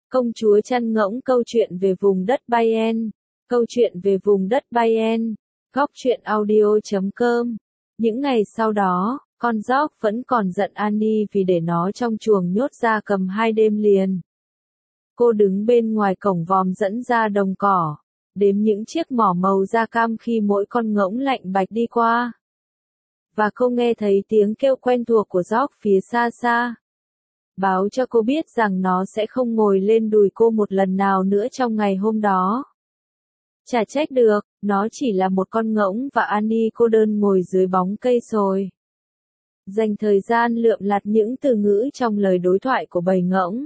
Công chúa chăn ngỗng câu chuyện về vùng đất Bayern. Câu chuyện về vùng đất Bayern. Góc truyện audio.com. Những ngày sau đó, con George vẫn còn giận Annie vì để nó trong chuồng nhốt gia cầm 2 đêm liền. Cô đứng bên ngoài cổng vòm dẫn ra đồng cỏ, đếm những chiếc mỏ màu da cam khi mỗi con ngỗng lạnh bạch đi qua. Và cô nghe thấy tiếng kêu quen thuộc của George phía xa xa, báo cho cô biết rằng nó sẽ không ngồi lên đùi cô một lần nào nữa trong ngày hôm đó. Chả trách được, nó chỉ là một con ngỗng và Annie cô đơn ngồi dưới bóng cây sồi. Dành thời gian lượm lặt những từ ngữ trong lời đối thoại của bầy ngỗng,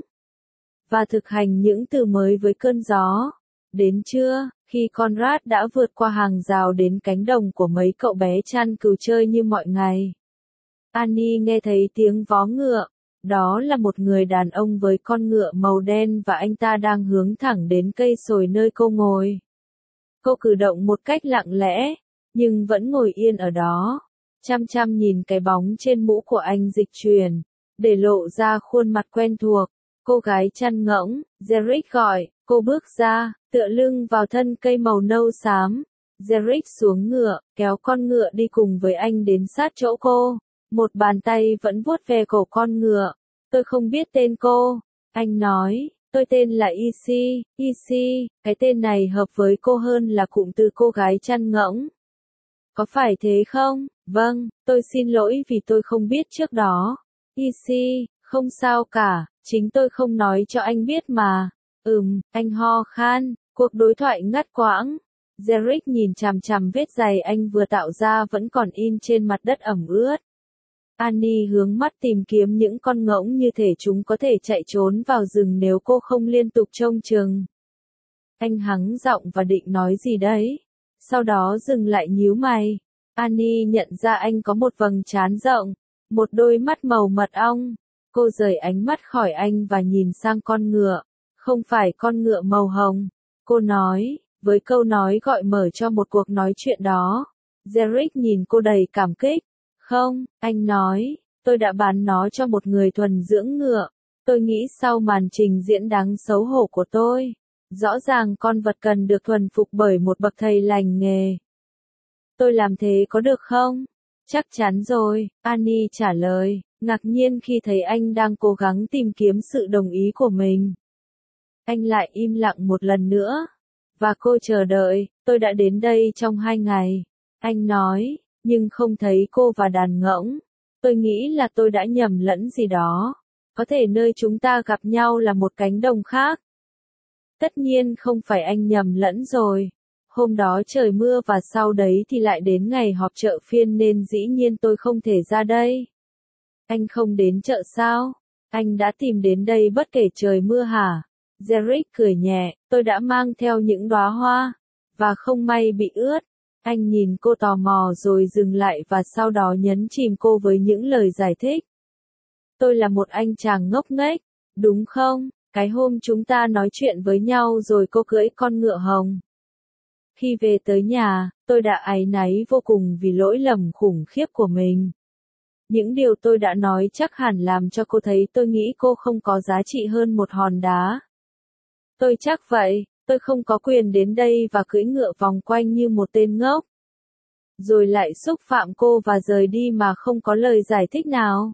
và thực hành những từ mới với cơn gió. Đến trưa, khi Conrad đã vượt qua hàng rào đến cánh đồng của mấy cậu bé chăn cừu chơi như mọi ngày, Annie nghe thấy tiếng vó ngựa. Đó là một người đàn ông với con ngựa màu đen và anh ta đang hướng thẳng đến cây sồi nơi cô ngồi. Cô cử động một cách lặng lẽ, nhưng vẫn ngồi yên ở đó, chăm chăm nhìn cái bóng trên mũ của anh dịch chuyển, để lộ ra khuôn mặt quen thuộc. Cô gái chăn ngỗng, Jerick gọi, cô bước ra, tựa lưng vào thân cây màu nâu xám. Jerick xuống ngựa, kéo con ngựa đi cùng với anh đến sát chỗ cô. Một bàn tay vẫn vuốt ve cổ con ngựa. Tôi không biết tên cô, anh nói, tôi tên là Isi, Isi, cái tên này hợp với cô hơn là cụm từ cô gái chăn ngỗng. Có phải thế không? Vâng, tôi xin lỗi vì tôi không biết trước đó. Isi, không sao cả, chính tôi không nói cho anh biết mà. Anh ho khan, cuộc đối thoại ngắt quãng. Jerick nhìn chằm chằm vết giày anh vừa tạo ra vẫn còn in trên mặt đất ẩm ướt. Annie hướng mắt tìm kiếm những con ngỗng như thể chúng có thể chạy trốn vào rừng nếu cô không liên tục trông chừng. Anh hắng giọng và định nói gì đấy, sau đó dừng lại nhíu mày. Annie nhận ra anh có một vầng trán rộng, một đôi mắt màu mật ong. Cô rời ánh mắt khỏi anh và nhìn sang con ngựa. Không phải con ngựa màu hồng, cô nói, với câu nói gọi mở cho một cuộc nói chuyện đó. Jerick nhìn cô đầy cảm kích. Không, anh nói, tôi đã bán nó cho một người thuần dưỡng ngựa. Tôi nghĩ sau màn trình diễn đáng xấu hổ của tôi, rõ ràng con vật cần được thuần phục bởi một bậc thầy lành nghề. Tôi làm thế có được không? Chắc chắn rồi, Annie trả lời, ngạc nhiên khi thấy anh đang cố gắng tìm kiếm sự đồng ý của mình. Anh lại im lặng một lần nữa, và cô chờ đợi. Tôi đã đến đây trong 2 ngày, anh nói, nhưng không thấy cô và đàn ngỗng. Tôi nghĩ là tôi đã nhầm lẫn gì đó. Có thể nơi chúng ta gặp nhau là một cánh đồng khác. Tất nhiên không phải anh nhầm lẫn rồi. Hôm đó trời mưa và sau đấy thì lại đến ngày họp chợ phiên nên dĩ nhiên tôi không thể ra đây. Anh không đến chợ sao? Anh đã tìm đến đây bất kể trời mưa hả? Jerick cười nhẹ, tôi đã mang theo những đóa hoa, và không may bị ướt. Anh nhìn cô tò mò rồi dừng lại và sau đó nhấn chìm cô với những lời giải thích. Tôi là một anh chàng ngốc nghếch, đúng không? Cái hôm chúng ta nói chuyện với nhau rồi cô cưỡi con ngựa hồng. Khi về tới nhà, tôi đã áy náy vô cùng vì lỗi lầm khủng khiếp của mình. Những điều tôi đã nói chắc hẳn làm cho cô thấy tôi nghĩ cô không có giá trị hơn một hòn đá. Tôi chắc vậy, tôi không có quyền đến đây và cưỡi ngựa vòng quanh như một tên ngốc. Rồi lại xúc phạm cô và rời đi mà không có lời giải thích nào.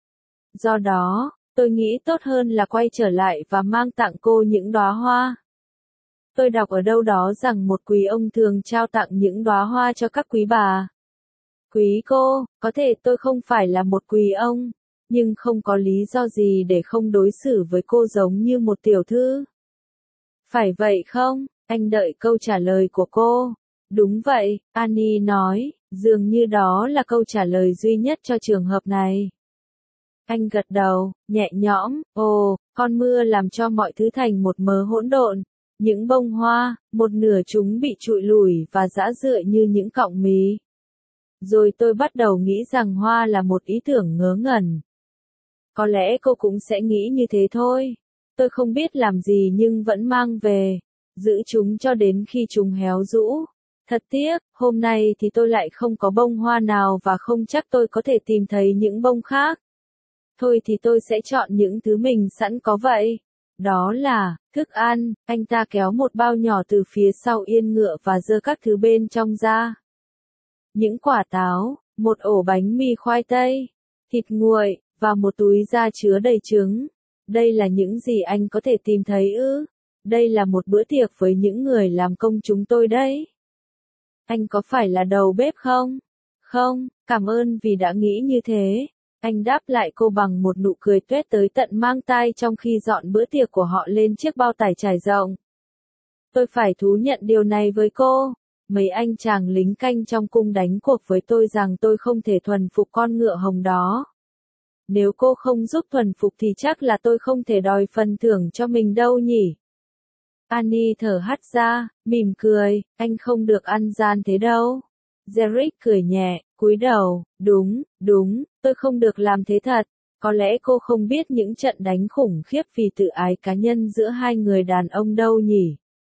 Do đó, tôi nghĩ tốt hơn là quay trở lại và mang tặng cô những đóa hoa. Tôi đọc ở đâu đó rằng một quý ông thường trao tặng những đóa hoa cho các quý bà. Quý cô, có thể tôi không phải là một quý ông, nhưng không có lý do gì để không đối xử với cô giống như một tiểu thư. Phải vậy không? Anh đợi câu trả lời của cô. Đúng vậy, Annie nói, dường như đó là câu trả lời duy nhất cho trường hợp này. Anh gật đầu, nhẹ nhõm, con mưa làm cho mọi thứ thành một mớ hỗn độn. Những bông hoa, một nửa chúng bị trụi lủi và rã rượi như những cọng mì. Rồi tôi bắt đầu nghĩ rằng hoa là một ý tưởng ngớ ngẩn. Có lẽ cô cũng sẽ nghĩ như thế thôi. Tôi không biết làm gì nhưng vẫn mang về, giữ chúng cho đến khi chúng héo rũ. Thật tiếc, hôm nay thì tôi lại không có bông hoa nào và không chắc tôi có thể tìm thấy những bông khác. Thôi thì tôi sẽ chọn những thứ mình sẵn có vậy. Đó là, thức ăn, anh ta kéo một bao nhỏ từ phía sau yên ngựa và giơ các thứ bên trong ra. Những quả táo, một ổ bánh mì khoai tây, thịt nguội, và một túi da chứa đầy trứng. Đây là những gì anh có thể tìm thấy ư? Đây là một bữa tiệc với những người làm công chúng tôi đấy. Anh có phải là đầu bếp không? Không, cảm ơn vì đã nghĩ như thế. Anh đáp lại cô bằng một nụ cười tuét tới tận mang tai trong khi dọn bữa tiệc của họ lên chiếc bao tải trải rộng. Tôi phải thú nhận điều này với cô. Mấy anh chàng lính canh trong cung đánh cuộc với tôi rằng tôi không thể thuần phục con ngựa hồng đó. Nếu cô không giúp thuần phục thì chắc là tôi không thể đòi phần thưởng cho mình đâu nhỉ. Annie thở hắt ra, mỉm cười, anh không được ăn gian thế đâu. Derek cười nhẹ, cúi đầu, đúng, tôi không được làm thế thật. Có lẽ cô không biết những trận đánh khủng khiếp vì tự ái cá nhân giữa hai người đàn ông đâu nhỉ.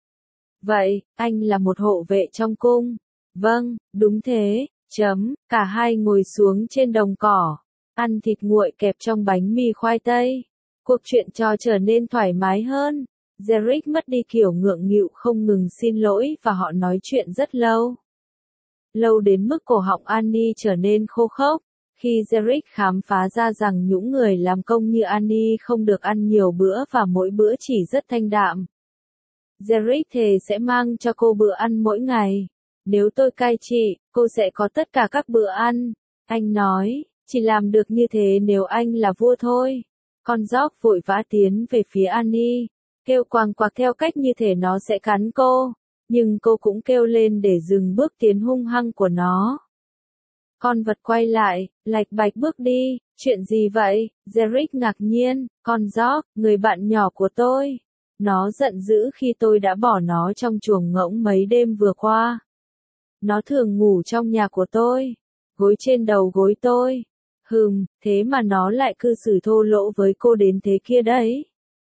Vậy, anh là một hộ vệ trong cung. Vâng, đúng thế, cả hai ngồi xuống trên đồng cỏ, ăn thịt nguội kẹp trong bánh mì khoai tây. Cuộc chuyện trò trở nên thoải mái hơn. Derek mất đi kiểu ngượng nghịu không ngừng xin lỗi và họ nói chuyện rất lâu. Lâu đến mức cổ họng Annie trở nên khô khốc. Khi Derek khám phá ra rằng những người làm công như Annie không được ăn nhiều bữa và mỗi bữa chỉ rất thanh đạm. Derek thề sẽ mang cho cô bữa ăn mỗi ngày. Nếu tôi cai trị, cô sẽ có tất cả các bữa ăn. Anh nói, chỉ làm được như thế nếu anh là vua thôi. Con dog vội vã tiến về phía Annie, kêu quàng quạc theo cách như thể nó sẽ cắn cô. Nhưng cô cũng kêu lên để dừng bước tiến hung hăng của nó. Con vật quay lại, lạch bạch bước đi. Chuyện gì vậy? Derek ngạc nhiên. Con dog, người bạn nhỏ của tôi. Nó giận dữ khi tôi đã bỏ nó trong chuồng ngỗng mấy đêm vừa qua. Nó thường ngủ trong nhà của tôi, gối trên đầu gối tôi. Thế mà nó lại cư xử thô lỗ với cô đến thế kia đấy.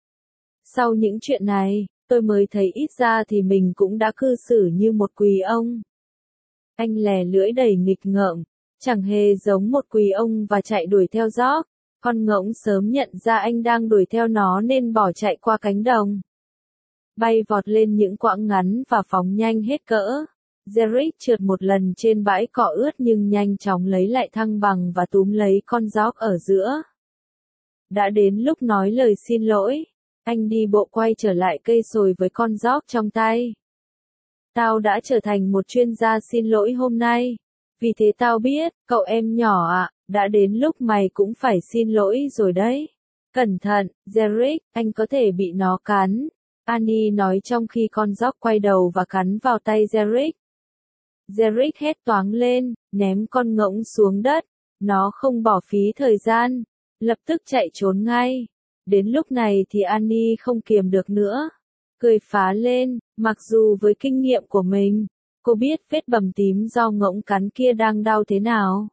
Sau những chuyện này, tôi mới thấy ít ra thì mình cũng đã cư xử như một quỳ ông. Anh lè lưỡi đầy nghịch ngợm, chẳng hề giống một quỳ ông và chạy đuổi theo dog. Con ngỗng sớm nhận ra anh đang đuổi theo nó nên bỏ chạy qua cánh đồng. Bay vọt lên những quãng ngắn và phóng nhanh hết cỡ. Derek trượt một lần trên bãi cỏ ướt nhưng nhanh chóng lấy lại thăng bằng và túm lấy con dog ở giữa. Đã đến lúc nói lời xin lỗi. Anh đi bộ quay trở lại cây sồi với con dog trong tay. Tao đã trở thành một chuyên gia xin lỗi hôm nay. Vì thế tao biết, cậu em nhỏ ạ, đã đến lúc mày cũng phải xin lỗi rồi đấy. Cẩn thận, Derek, anh có thể bị nó cắn. Annie nói trong khi con dog quay đầu và cắn vào tay Derek. Derek hét toáng lên, ném con ngỗng xuống đất. Nó không bỏ phí thời gian, lập tức chạy trốn ngay. Đến lúc này thì Annie không kiềm được nữa. Cười phá lên, mặc dù với kinh nghiệm của mình, cô biết vết bầm tím do ngỗng cắn kia đang đau thế nào.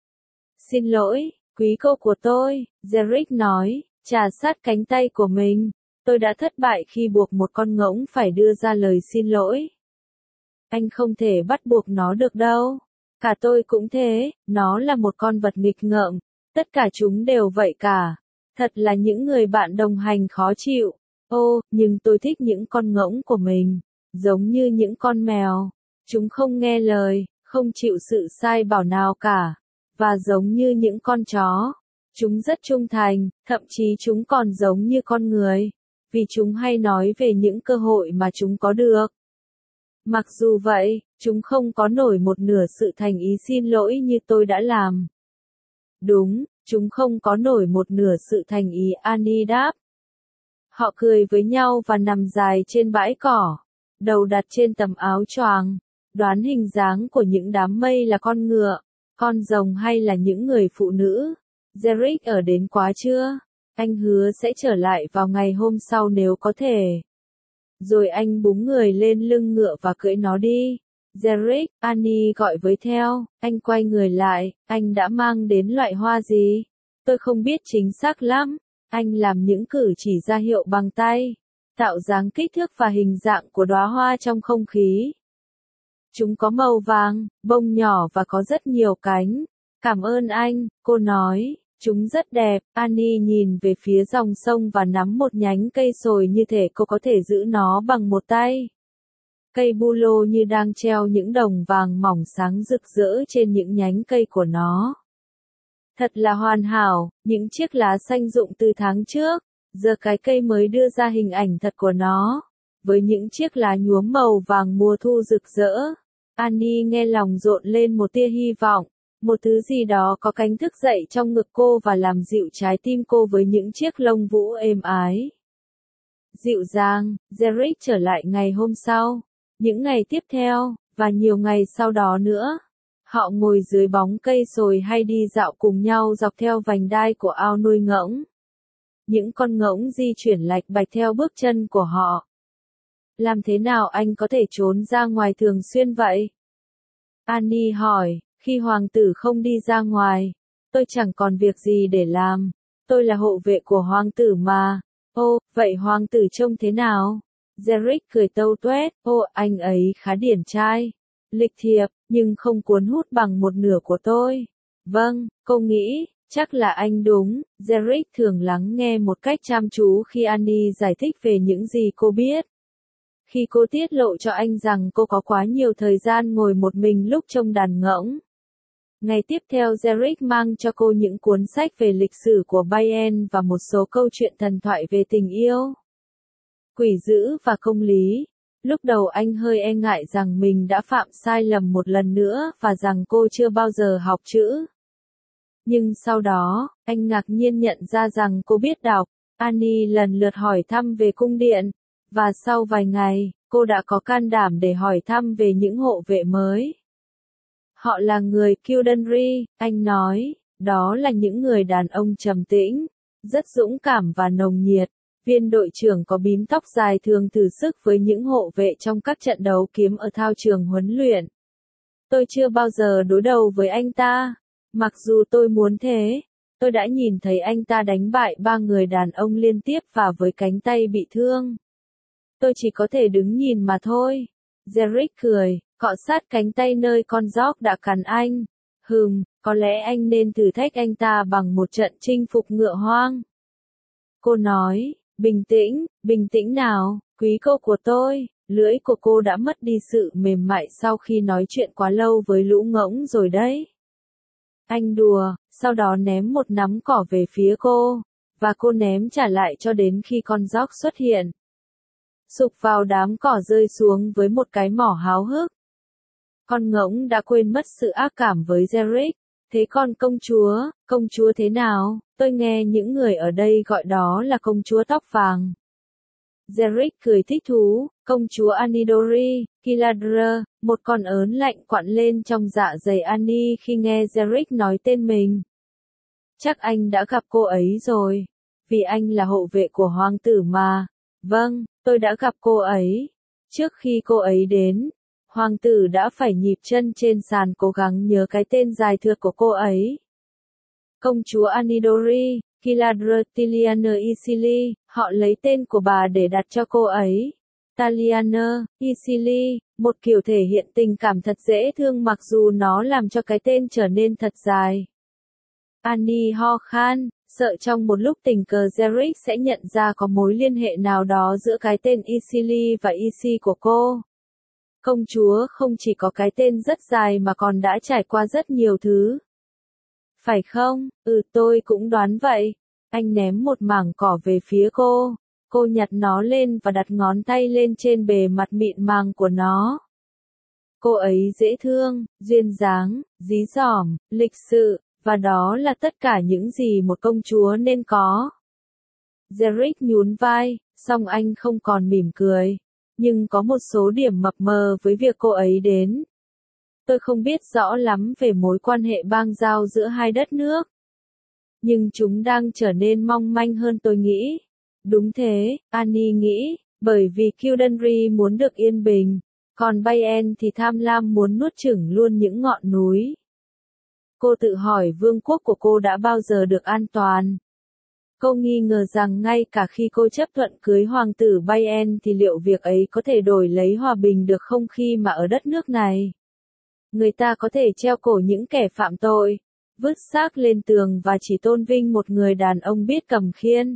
Xin lỗi, quý cô của tôi, Derek nói, chà sát cánh tay của mình. Tôi đã thất bại khi buộc một con ngỗng phải đưa ra lời xin lỗi. Anh không thể bắt buộc nó được đâu. Cả tôi cũng thế, nó là một con vật nghịch ngợm. Tất cả chúng đều vậy cả. Thật là những người bạn đồng hành khó chịu. Nhưng tôi thích những con ngỗng của mình. Giống như những con mèo. Chúng không nghe lời, không chịu sự sai bảo nào cả. Và giống như những con chó. Chúng rất trung thành, thậm chí chúng còn giống như con người. Vì chúng hay nói về những cơ hội mà chúng có được. Mặc dù vậy, chúng không có nổi một nửa sự thành ý xin lỗi như tôi đã làm. Đúng, chúng không có nổi một nửa sự thành ý, Annie đáp. Họ cười với nhau và nằm dài trên bãi cỏ, đầu đặt trên tấm áo choàng, đoán hình dáng của những đám mây là con ngựa, con rồng hay là những người phụ nữ. Derek ở đến quá chưa? Anh hứa sẽ trở lại vào ngày hôm sau nếu có thể. Rồi anh búng người lên lưng ngựa và cưỡi nó đi. Derek, Annie gọi với theo, anh quay người lại, anh đã mang đến loại hoa gì? Tôi không biết chính xác lắm. Anh làm những cử chỉ ra hiệu bằng tay, tạo dáng kích thước và hình dạng của đóa hoa trong không khí. Chúng có màu vàng, bông nhỏ và có rất nhiều cánh. Cảm ơn anh, cô nói, Chúng rất đẹp, Annie nhìn về phía dòng sông và nắm một nhánh cây sồi như thể cô có thể giữ nó bằng một tay. Cây bu lô như đang treo những đồng vàng mỏng sáng rực rỡ trên những nhánh cây của nó. Thật là hoàn hảo, những chiếc lá xanh rụng từ tháng trước, giờ cái cây mới đưa ra hình ảnh thật của nó, với những chiếc lá nhuốm màu vàng mùa thu rực rỡ. Annie nghe lòng rộn lên một tia hy vọng, một thứ gì đó có cánh thức dậy trong ngực cô và làm dịu trái tim cô với những chiếc lông vũ êm ái. Dịu dàng, Derek trở lại ngày hôm sau, những ngày tiếp theo, và nhiều ngày sau đó nữa. Họ ngồi dưới bóng cây sồi hay đi dạo cùng nhau dọc theo vành đai của ao nuôi ngỗng. Những con ngỗng di chuyển lạch bạch theo bước chân của họ. Làm thế nào anh có thể trốn ra ngoài thường xuyên vậy? Annie hỏi, khi hoàng tử không đi ra ngoài, tôi chẳng còn việc gì để làm. Tôi là hộ vệ của hoàng tử mà. Ô, vậy hoàng tử trông thế nào? Derek cười tâu tuét, ô, anh ấy khá điển trai, lịch thiệp, nhưng không cuốn hút bằng một nửa của tôi. Vâng, cô nghĩ, chắc là anh đúng. Derek thường lắng nghe một cách chăm chú khi Annie giải thích về những gì cô biết. Khi cô tiết lộ cho anh rằng cô có quá nhiều thời gian ngồi một mình lúc trông đàn ngỗng. Ngày tiếp theo Derek mang cho cô những cuốn sách về lịch sử của Bayern và một số câu chuyện thần thoại về tình yêu, quỷ dữ và công lý. Lúc đầu anh hơi e ngại rằng mình đã phạm sai lầm một lần nữa và rằng cô chưa bao giờ học chữ. Nhưng sau đó, anh ngạc nhiên nhận ra rằng cô biết đọc. Annie lần lượt hỏi thăm về cung điện, và sau vài ngày, cô đã có can đảm để hỏi thăm về những hộ vệ mới. Họ là người Kildare, anh nói, đó là những người đàn ông trầm tĩnh, rất dũng cảm và nồng nhiệt. Viên đội trưởng có bím tóc dài thường thử sức với những hộ vệ trong các trận đấu kiếm ở thao trường huấn luyện. Tôi chưa bao giờ đối đầu với anh ta. Mặc dù tôi muốn thế, tôi đã nhìn thấy anh ta đánh bại 3 người đàn ông liên tiếp và với cánh tay bị thương. Tôi chỉ có thể đứng nhìn mà thôi. Derek cười, cọ sát cánh tay nơi con gióc đã cắn anh. Có lẽ anh nên thử thách anh ta bằng một trận chinh phục ngựa hoang. Cô nói, bình tĩnh nào, quý cô của tôi. Lưỡi của cô đã mất đi sự mềm mại sau khi nói chuyện quá lâu với lũ ngỗng rồi đấy. Anh đùa, sau đó ném một nắm cỏ về phía cô, và cô ném trả lại cho đến khi con gióc xuất hiện. Sụp vào đám cỏ rơi xuống với một cái mỏ háo hức. Con ngỗng đã quên mất sự ác cảm với Derek. Thế còn công chúa thế nào? Tôi nghe những người ở đây gọi đó là công chúa tóc vàng. Derek cười thích thú, công chúa Anidori, Kildare, một con ớn lạnh quặn lên trong dạ dày Annie khi nghe Derek nói tên mình. Chắc anh đã gặp cô ấy rồi, vì anh là hộ vệ của hoàng tử mà. Vâng, tôi đã gặp cô ấy. Trước khi cô ấy đến, hoàng tử đã phải nhịp chân trên sàn cố gắng nhớ cái tên dài thượt của cô ấy. Công chúa Anidori, Kildare Taliana Isili, họ lấy tên của bà để đặt cho cô ấy. Taliana Isili, một kiểu thể hiện tình cảm thật dễ thương mặc dù nó làm cho cái tên trở nên thật dài. Annie ho khan, sợ trong một lúc tình cờ Derek sẽ nhận ra có mối liên hệ nào đó giữa cái tên Isili và Isi của cô. Công chúa không chỉ có cái tên rất dài mà còn đã trải qua rất nhiều thứ. Phải không? Tôi cũng đoán vậy. Anh ném một mảng cỏ về phía cô. Cô nhặt nó lên và đặt ngón tay lên trên bề mặt mịn màng của nó. Cô ấy dễ thương, duyên dáng, dí dỏm, lịch sự, và đó là tất cả những gì một công chúa nên có. Derek nhún vai, song anh không còn mỉm cười. Nhưng có một số điểm mập mờ với việc cô ấy đến. Tôi không biết rõ lắm về mối quan hệ bang giao giữa hai đất nước. Nhưng chúng đang trở nên mong manh hơn tôi nghĩ. Đúng thế, Annie nghĩ, bởi vì Kildare muốn được yên bình, còn Bayern thì tham lam muốn nuốt chửng luôn những ngọn núi. Cô tự hỏi vương quốc của cô đã bao giờ được an toàn. Cô nghi ngờ rằng ngay cả khi cô chấp thuận cưới hoàng tử Bayern thì liệu việc ấy có thể đổi lấy hòa bình được không khi mà ở đất nước này. Người ta có thể treo cổ những kẻ phạm tội, vứt xác lên tường và chỉ tôn vinh một người đàn ông biết cầm khiên.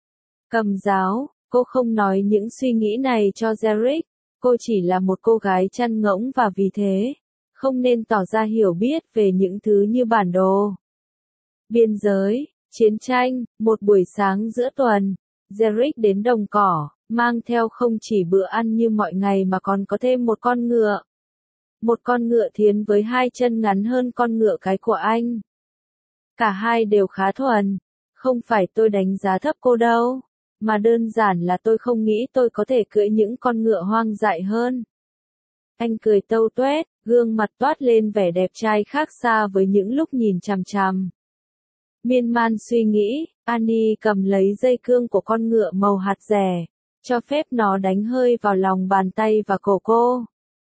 Cầm giáo, cô không nói những suy nghĩ này cho Derek, cô chỉ là một cô gái chăn ngỗng và vì thế, không nên tỏ ra hiểu biết về những thứ như bản đồ. Biên giới, chiến tranh, một buổi sáng giữa tuần, Derek đến đồng cỏ, mang theo không chỉ bữa ăn như mọi ngày mà còn có thêm một con ngựa. Một con ngựa thiến với hai chân ngắn hơn con ngựa cái của anh. Cả hai đều khá thuần, không phải tôi đánh giá thấp cô đâu, mà đơn giản là tôi không nghĩ tôi có thể cưỡi những con ngựa hoang dại hơn. Anh cười tâu tuét, gương mặt toát lên vẻ đẹp trai khác xa với những lúc nhìn chằm chằm. Miên man suy nghĩ, Annie cầm lấy dây cương của con ngựa màu hạt rẻ, cho phép nó đánh hơi vào lòng bàn tay và cổ cô.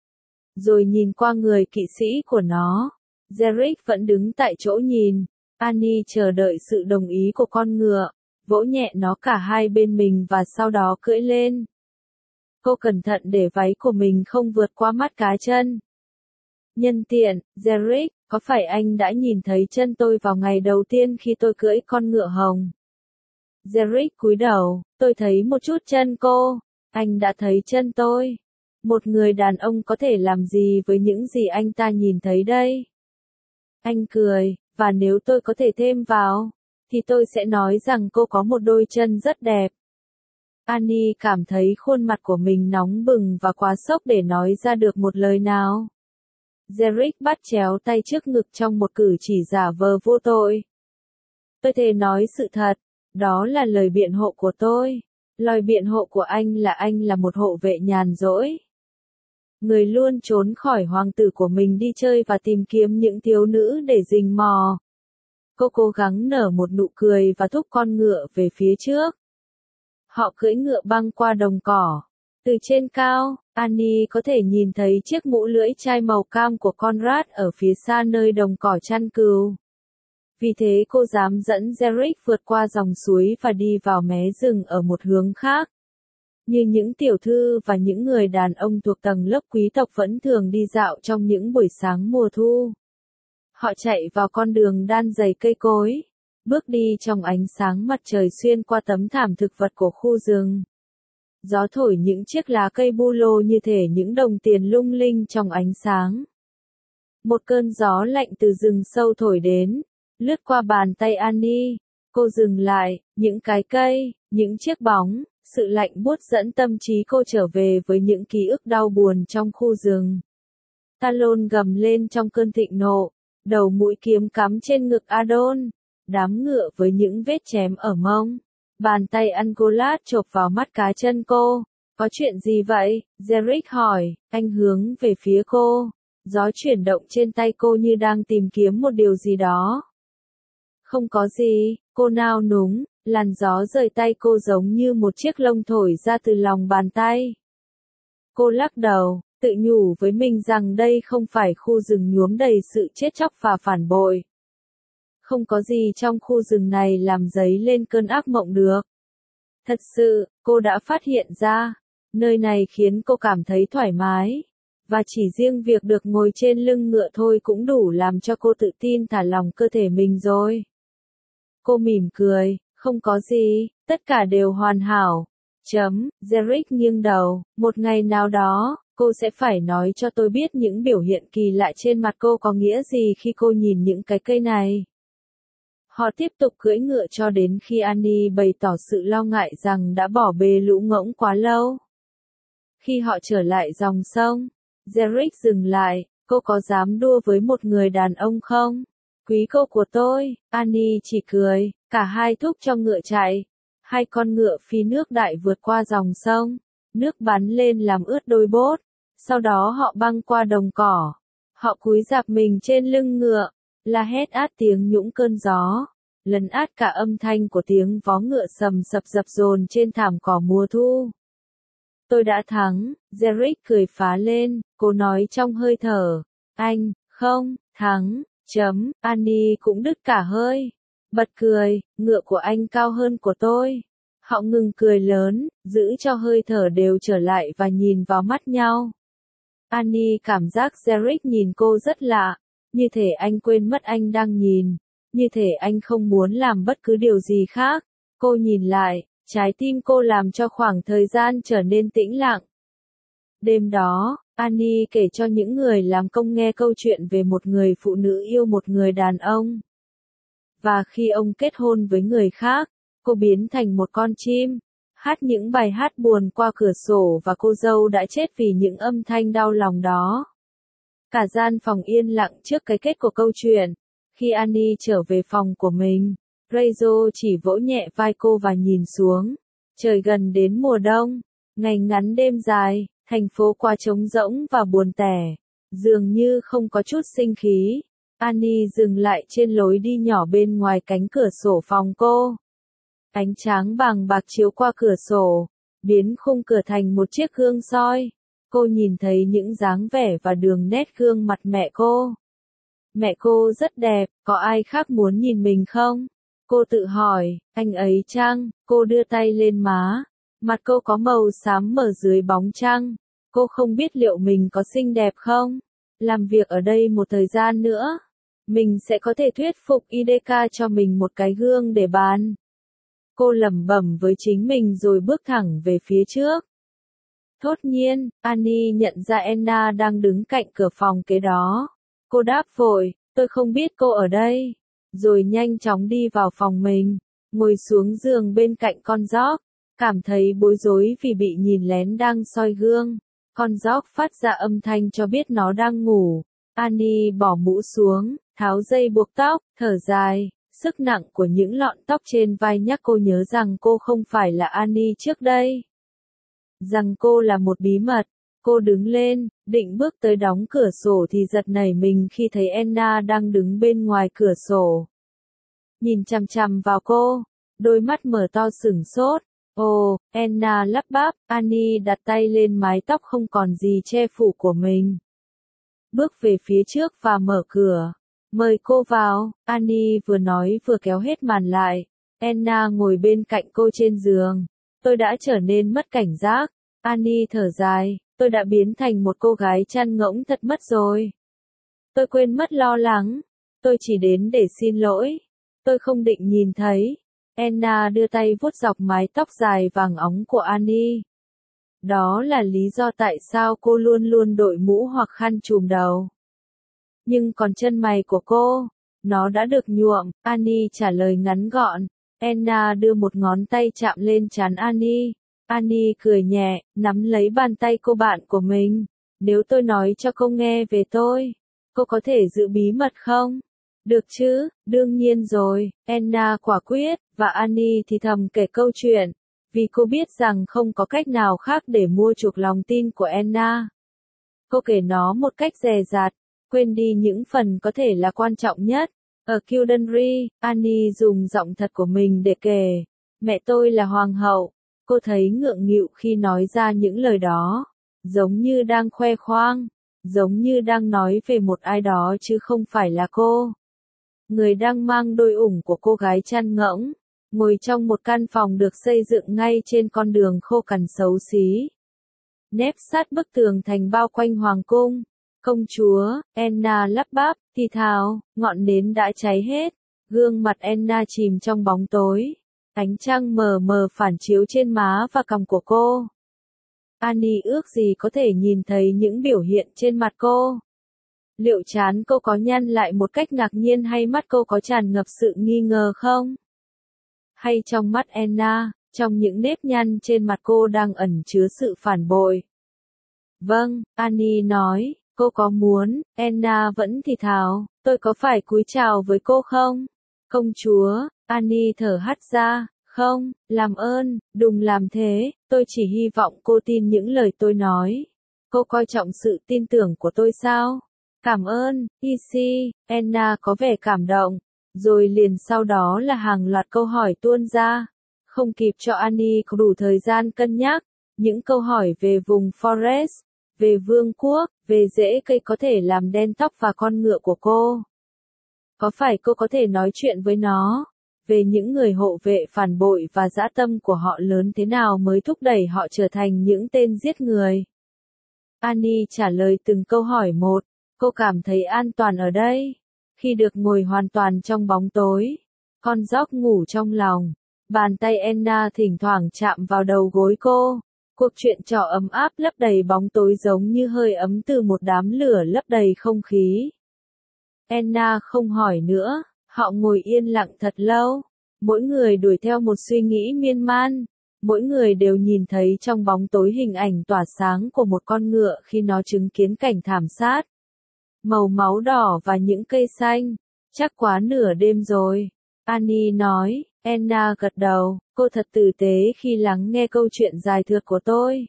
Rồi nhìn qua người kỵ sĩ của nó. Derek vẫn đứng tại chỗ nhìn. Annie chờ đợi sự đồng ý của con ngựa, vỗ nhẹ nó cả hai bên mình và sau đó cưỡi lên. Cô cẩn thận để váy của mình không vượt qua mắt cá chân. Nhân tiện, Derek, có phải anh đã nhìn thấy chân tôi vào ngày đầu tiên khi tôi cưỡi con ngựa hồng? Derek cúi đầu, tôi thấy một chút chân cô. Anh đã thấy chân tôi. Một người đàn ông có thể làm gì với những gì anh ta nhìn thấy đây? Anh cười, và nếu tôi có thể thêm vào, thì tôi sẽ nói rằng cô có một đôi chân rất đẹp. Annie cảm thấy khuôn mặt của mình nóng bừng và quá sốc để nói ra được một lời nào. Derek bắt chéo tay trước ngực trong một cử chỉ giả vờ vô tội. Tôi thề nói sự thật, đó là lời biện hộ của tôi. Lời biện hộ của anh là một hộ vệ nhàn rỗi. Người luôn trốn khỏi hoàng tử của mình đi chơi và tìm kiếm những thiếu nữ để rình mò. Cô cố gắng nở một nụ cười và thúc con ngựa về phía trước. Họ cưỡi ngựa băng qua đồng cỏ. Từ trên cao, Annie có thể nhìn thấy chiếc mũ lưỡi chai màu cam của Conrad ở phía xa nơi đồng cỏ chăn cừu. Vì thế cô dám dẫn Derek vượt qua dòng suối và đi vào mé rừng ở một hướng khác. Như những tiểu thư và những người đàn ông thuộc tầng lớp quý tộc vẫn thường đi dạo trong những buổi sáng mùa thu. Họ chạy vào con đường đan dày cây cối, bước đi trong ánh sáng mặt trời xuyên qua tấm thảm thực vật của khu rừng. Gió thổi những chiếc lá cây bu lô như thể những đồng tiền lung linh trong ánh sáng. Một cơn gió lạnh từ rừng sâu thổi đến, lướt qua bàn tay Annie. Cô dừng lại, những cái cây, những chiếc bóng, sự lạnh buốt dẫn tâm trí cô trở về với những ký ức đau buồn trong khu rừng. Talon gầm lên trong cơn thịnh nộ, đầu mũi kiếm cắm trên ngực Adon, đám ngựa với những vết chém ở mông. Bàn tay Angolas chộp vào mắt cá chân cô. Có chuyện gì vậy? Derek hỏi, anh hướng về phía cô. Gió chuyển động trên tay cô như đang tìm kiếm một điều gì đó. Không có gì, cô nao núng, làn gió rời tay cô giống như một chiếc lông thổi ra từ lòng bàn tay. Cô lắc đầu, tự nhủ với mình rằng đây không phải khu rừng nhuốm đầy sự chết chóc và phản bội. Không có gì trong khu rừng này làm dấy lên cơn ác mộng được. Thật sự, cô đã phát hiện ra, nơi này khiến cô cảm thấy thoải mái. Và chỉ riêng việc được ngồi trên lưng ngựa thôi cũng đủ làm cho cô tự tin thả lỏng cơ thể mình rồi. Cô mỉm cười, không có gì, tất cả đều hoàn hảo. Derek nghiêng đầu, một ngày nào đó, cô sẽ phải nói cho tôi biết những biểu hiện kỳ lạ trên mặt cô có nghĩa gì khi cô nhìn những cái cây này. Họ tiếp tục cưỡi ngựa cho đến khi Annie bày tỏ sự lo ngại rằng đã bỏ bê lũ ngỗng quá lâu. Khi họ trở lại dòng sông, Derek dừng lại, cô có dám đua với một người đàn ông không? Quý cô của tôi, Annie chỉ cười, cả hai thúc cho ngựa chạy. Hai con ngựa phi nước đại vượt qua dòng sông, nước bắn lên làm ướt đôi bốt. Sau đó họ băng qua đồng cỏ. Họ cúi rạp mình trên lưng ngựa, la hét át tiếng nhũng cơn gió, lấn át cả âm thanh của tiếng vó ngựa sầm sập dập dồn trên thảm cỏ mùa thu. Tôi đã thắng, Derek cười phá lên, cô nói trong hơi thở. Anh, không, thắng, Annie cũng đứt cả hơi. Bật cười, ngựa của anh cao hơn của tôi. Họ ngừng cười lớn, giữ cho hơi thở đều trở lại và nhìn vào mắt nhau. Annie cảm giác Derek nhìn cô rất lạ, như thể anh quên mất anh đang nhìn. như thể anh không muốn làm bất cứ điều gì khác. Cô nhìn lại, trái tim cô làm cho khoảng thời gian trở nên tĩnh lặng. Đêm đó, Annie kể cho những người làm công nghe câu chuyện về một người phụ nữ yêu một người đàn ông. Và khi ông kết hôn với người khác, cô biến thành một con chim, hát những bài hát buồn qua cửa sổ và cô dâu đã chết vì những âm thanh đau lòng đó. Cả gian phòng yên lặng trước cái kết của câu chuyện. Khi Annie trở về phòng của mình, Rachel chỉ vỗ nhẹ vai cô và nhìn xuống. Trời gần đến mùa đông, ngày ngắn đêm dài, thành phố quá trống rỗng và buồn tẻ, dường như không có chút sinh khí. Annie dừng lại trên lối đi nhỏ bên ngoài cánh cửa sổ phòng cô. Ánh sáng vàng bạc chiếu qua cửa sổ, biến khung cửa thành một chiếc gương soi. Cô nhìn thấy những dáng vẻ và đường nét gương mặt mẹ cô. Mẹ cô rất đẹp, có ai khác muốn nhìn mình không? Cô tự hỏi, anh ấy chăng? Cô đưa tay lên má. Mặt cô có màu xám mờ dưới bóng trăng. Cô không biết liệu mình có xinh đẹp không? Làm việc ở đây một thời gian nữa, mình sẽ có thể thuyết phục IDK cho mình một cái gương để bán. Cô lẩm bẩm với chính mình rồi bước thẳng về phía trước. Thốt nhiên, Annie nhận ra Anna đang đứng cạnh cửa phòng kế đó. Cô đáp vội, tôi không biết cô ở đây. Rồi nhanh chóng đi vào phòng mình, ngồi xuống giường bên cạnh con dog. Cảm thấy bối rối vì bị nhìn lén đang soi gương. Con dog phát ra âm thanh cho biết nó đang ngủ. Annie bỏ mũ xuống, tháo dây buộc tóc, thở dài. Sức nặng của những lọn tóc trên vai nhắc cô nhớ rằng cô không phải là Annie trước đây. Rằng cô là một bí mật. Cô đứng lên, định bước tới đóng cửa sổ thì giật nảy mình khi thấy Anna đang đứng bên ngoài cửa sổ. Nhìn chằm chằm vào cô, đôi mắt mở to sửng sốt. Ồ, Anna lắp bắp. Annie đặt tay lên mái tóc không còn gì che phủ của mình. Bước về phía trước và mở cửa. Mời cô vào, Annie vừa nói vừa kéo hết màn lại. Anna ngồi bên cạnh cô trên giường. Tôi đã trở nên mất cảnh giác. Annie thở dài, tôi đã biến thành một cô gái chăn ngỗng thật mất rồi. Tôi quên mất lo lắng. Tôi chỉ đến để xin lỗi. Tôi không định nhìn thấy. Anna đưa tay vuốt dọc mái tóc dài vàng óng của Annie. Đó là lý do tại sao cô luôn luôn đội mũ hoặc khăn trùm đầu. Nhưng còn chân mày của cô, nó đã được nhuộm, Annie trả lời ngắn gọn. Anna đưa một ngón tay chạm lên trán Annie. Annie cười nhẹ, nắm lấy bàn tay cô bạn của mình. Nếu tôi nói cho cô nghe về tôi, cô có thể giữ bí mật không? Được chứ, đương nhiên rồi, Anna quả quyết, và Annie thì thầm kể câu chuyện, vì cô biết rằng không có cách nào khác để mua chuộc lòng tin của Anna. Cô kể nó một cách dè dặt, quên đi những phần có thể là quan trọng nhất. Ở Kildare, Annie dùng giọng thật của mình để kể, mẹ tôi là hoàng hậu. Cô thấy ngượng nghịu khi nói ra những lời đó, giống như đang khoe khoang, giống như đang nói về một ai đó chứ không phải là cô. Người đang mang đôi ủng của cô gái chăn ngỗng, ngồi trong một căn phòng được xây dựng ngay trên con đường khô cằn xấu xí. Nép sát bức tường thành bao quanh hoàng cung. Công chúa, Anna lắp bắp, thì thào, ngọn nến đã cháy hết. Gương mặt Anna chìm trong bóng tối. Ánh trăng mờ mờ phản chiếu trên má và cằm của cô. Annie ước gì có thể nhìn thấy những biểu hiện trên mặt cô. Liệu trán cô có nhăn lại một cách ngạc nhiên hay mắt cô có tràn ngập sự nghi ngờ không? Hay trong mắt Anna, trong những nếp nhăn trên mặt cô đang ẩn chứa sự phản bội? Vâng, Annie nói, cô có muốn, Anna vẫn thì thào, tôi có phải cúi chào với cô không? Công chúa, Annie thở hắt ra, không, làm ơn, đừng làm thế, tôi chỉ hy vọng cô tin những lời tôi nói. Cô coi trọng sự tin tưởng của tôi sao? Cảm ơn, Isi, Anna có vẻ cảm động. Rồi liền sau đó là hàng loạt câu hỏi tuôn ra. Không kịp cho Annie có đủ thời gian cân nhắc. Những câu hỏi về vùng Forest, về vương quốc, về rễ cây có thể làm đen tóc và con ngựa của cô. Có phải cô có thể nói chuyện với nó? Về những người hộ vệ phản bội và dã tâm của họ lớn thế nào mới thúc đẩy họ trở thành những tên giết người? Annie trả lời từng câu hỏi một. Cô cảm thấy an toàn ở đây. Khi được ngồi hoàn toàn trong bóng tối, con dốc ngủ trong lòng. Bàn tay Anna thỉnh thoảng chạm vào đầu gối cô. Cuộc chuyện trò ấm áp lấp đầy bóng tối giống như hơi ấm từ một đám lửa lấp đầy không khí. Anna không hỏi nữa, họ ngồi yên lặng thật lâu. Mỗi người đuổi theo một suy nghĩ miên man. Mỗi người đều nhìn thấy trong bóng tối hình ảnh tỏa sáng của một con ngựa khi nó chứng kiến cảnh thảm sát. Màu máu đỏ và những cây xanh. Chắc quá nửa đêm rồi. Annie nói. Anna gật đầu, cô thật tử tế khi lắng nghe câu chuyện dài thượt của tôi.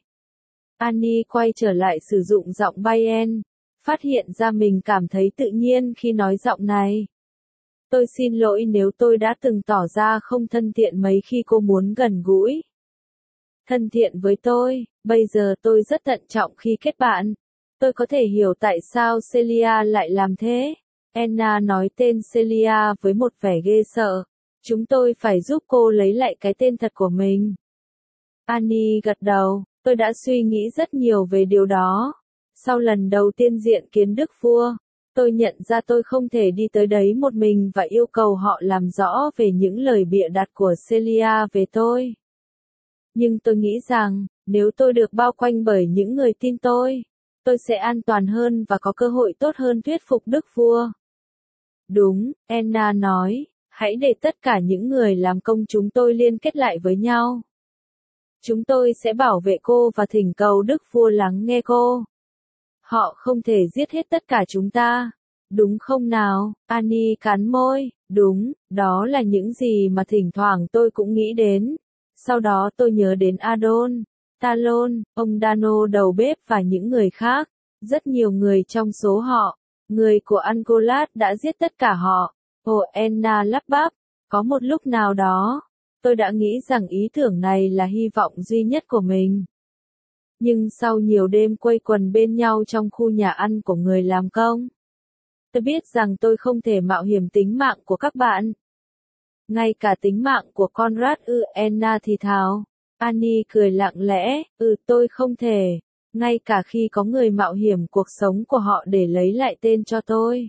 Annie quay trở lại sử dụng giọng Bayern, phát hiện ra mình cảm thấy tự nhiên khi nói giọng này. Tôi xin lỗi nếu tôi đã từng tỏ ra không thân thiện mấy khi cô muốn gần gũi. Thân thiện với tôi, bây giờ tôi rất thận trọng khi kết bạn. Tôi có thể hiểu tại sao Celia lại làm thế. Anna nói tên Celia với một vẻ ghê sợ. Chúng tôi phải giúp cô lấy lại cái tên thật của mình. Annie gật đầu, tôi đã suy nghĩ rất nhiều về điều đó. Sau lần đầu tiên diện kiến Đức Vua, tôi nhận ra tôi không thể đi tới đấy một mình và yêu cầu họ làm rõ về những lời bịa đặt của Celia về tôi. Nhưng tôi nghĩ rằng, nếu tôi được bao quanh bởi những người tin tôi sẽ an toàn hơn và có cơ hội tốt hơn thuyết phục Đức Vua. Đúng, Anna nói. Hãy để tất cả những người làm công chúng tôi liên kết lại với nhau. Chúng tôi sẽ bảo vệ cô và thỉnh cầu Đức Vua lắng nghe cô. Họ không thể giết hết tất cả chúng ta. Đúng không nào? Annie cắn môi. Đúng, đó là những gì mà thỉnh thoảng tôi cũng nghĩ đến. Sau đó tôi nhớ đến Adon, Talon, ông Dano đầu bếp và những người khác. Rất nhiều người trong số họ. Người của Angolat đã giết tất cả họ. Ồ, Anna lắp bắp, có một lúc nào đó, tôi đã nghĩ rằng ý tưởng này là hy vọng duy nhất của mình. Nhưng sau nhiều đêm quây quần bên nhau trong khu nhà ăn của người làm công, tôi biết rằng tôi không thể mạo hiểm tính mạng của các bạn. Ngay cả tính mạng của Conrad Anna thì thào. Annie cười lặng lẽ, tôi không thể, ngay cả khi có người mạo hiểm cuộc sống của họ để lấy lại tên cho tôi.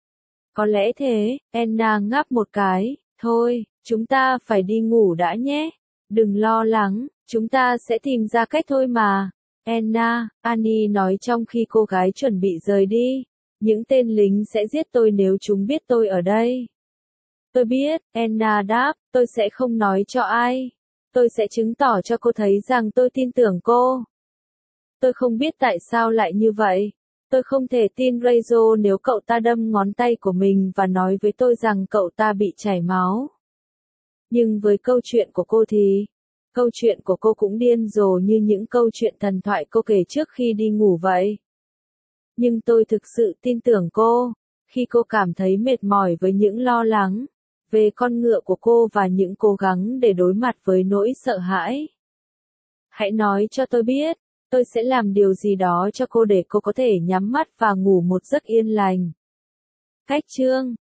Có lẽ thế, Anna ngáp một cái, thôi, chúng ta phải đi ngủ đã nhé. Đừng lo lắng, chúng ta sẽ tìm ra cách thôi mà. Anna, Annie nói trong khi cô gái chuẩn bị rời đi. Những tên lính sẽ giết tôi nếu chúng biết tôi ở đây. Tôi biết, Anna đáp, tôi sẽ không nói cho ai. Tôi sẽ chứng tỏ cho cô thấy rằng tôi tin tưởng cô. Tôi không biết tại sao lại như vậy. Tôi không thể tin Raizo nếu cậu ta đâm ngón tay của mình và nói với tôi rằng cậu ta bị chảy máu. Nhưng với câu chuyện của cô thì, câu chuyện của cô cũng điên rồ như những câu chuyện thần thoại cô kể trước khi đi ngủ vậy. Nhưng tôi thực sự tin tưởng cô, khi cô cảm thấy mệt mỏi với những lo lắng về con ngựa của cô và những cố gắng để đối mặt với nỗi sợ hãi. Hãy nói cho tôi biết. Tôi sẽ làm điều gì đó cho cô để cô có thể nhắm mắt và ngủ một giấc yên lành. Cách chương